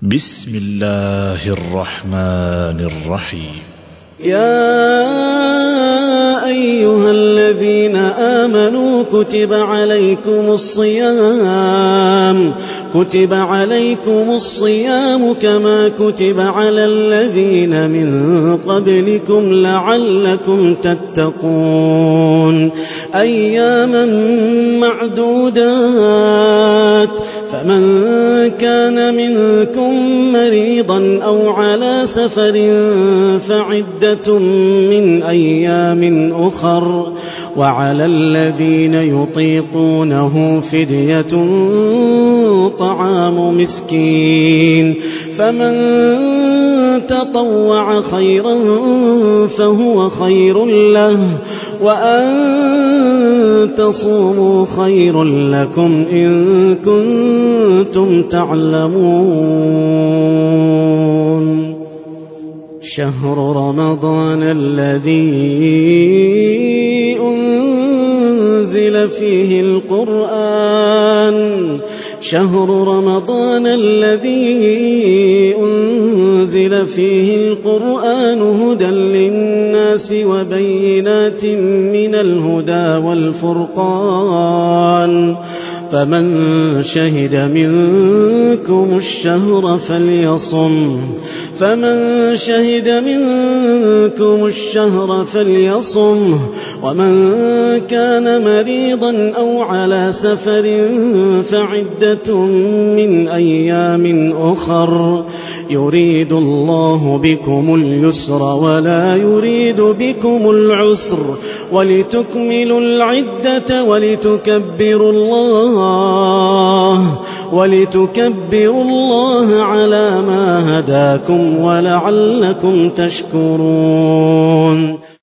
بسم الله الرحمن الرحيم. يا أيها الذين آمنوا كتب عليكم الصيام كما كتب على الذين من قبلكم لعلكم تتقون أياما معدودات فمن كان منكم مريضا أو على سفر فعدة من أيام أخر وعلى الذين يطيقونه فدية طعام مسكين فمن تطوع خيرا فهو خير له وأن تصوموا خير لكم إن كنتم تعلمون. شهر رمضان الذي أنزل فيه القرآن هدى للناس وبينات من الهدى والفرقان فمن شهد منكم الشهر فليصمه ومن كان مريضا أو على سفر فعدة من أيام أخر يريد الله بكم اليسر ولا يريد بكم العسر ولتكملوا العدة ولتكبروا الله على ما هداكم ولعلكم تشكرون.